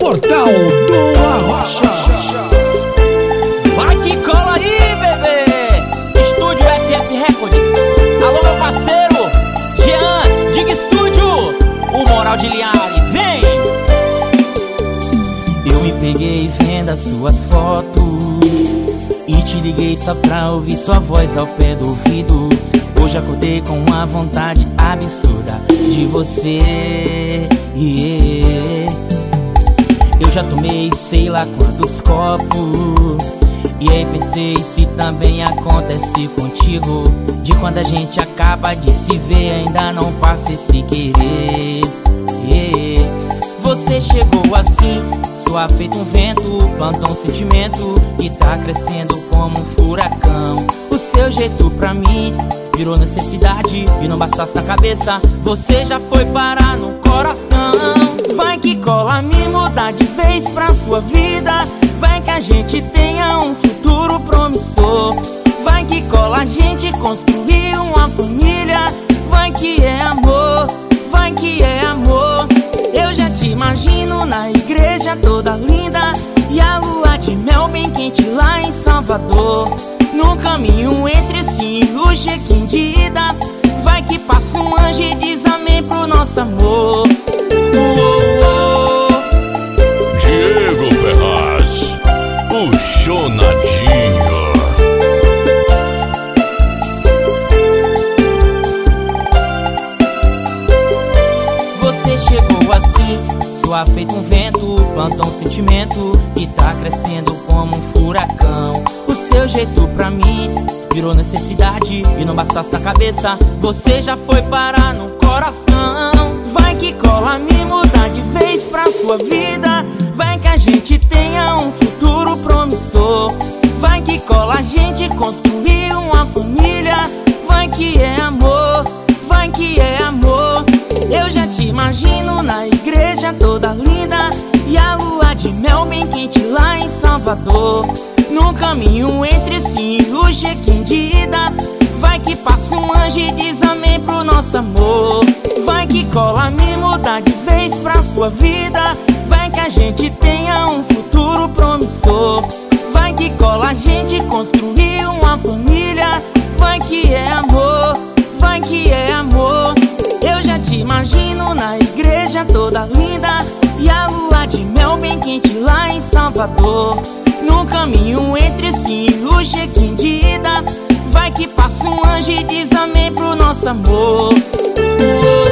Portal do Arrocha. Vai que cola aí, bebê! Estúdio FF Records. Alô, meu parceiro Jean, Diga Estúdio, o Moral de Linhares, vem! Eu me peguei vendo as suas fotos e te liguei só pra ouvir sua voz ao pé do ouvido. Hoje acordei com uma vontade absurda de você, Eu já tomei sei lá quantos copos, e aí pensei se também acontece contigo, de quando a gente acaba de se ver ainda não passa esse querer, Você chegou assim, suave feito um vento, plantou um sentimento e tá crescendo como um furacão. O seu jeito pra mim virou necessidade, e não bastasse na cabeça, você já foi parar no coração. Vai que cola, me mudar de vez pra sua vida, vai que a gente tenha um futuro promissor. Vai que cola, a gente construir uma família, vai que é amor, vai que é amor. Eu já te imagino na igreja toda linda, e a lua de mel bem quente lá em Salvador. No caminho entre si e o check-in de ida, vai que passa um anjo e diz amém pro nosso amor. Diego Ferraz, o Chonadinho. Você chegou assim, suave feito um vento, plantou um sentimento e tá crescendo como um furacão. O seu jeito pra mim virou necessidade, e não bastasse na cabeça, você já foi parar no coração. Vai que cola, me mudar de vez pra sua vida, vai que a gente tenha um futuro promissor. Vai que cola, a gente construir uma família, vai que é amor, vai que é amor. Eu já te imagino na igreja toda linda, e a lua de mel bem quente lá em Salvador. No caminho entre si e o check-in de ida, vai que passa um anjo e diz amém pro nosso amor. Vai que cola, me mudar de vez pra sua vida, vai que a gente tenha um futuro promissor. Vai que cola, a gente construir uma família, vai que é amor, vai que é amor. Eu já te imagino na igreja toda linda, e a lua de mel bem quente lá em Salvador. No caminho entre si e o check-in de ida, vai que passa um anjo e diz amém pro nosso amor.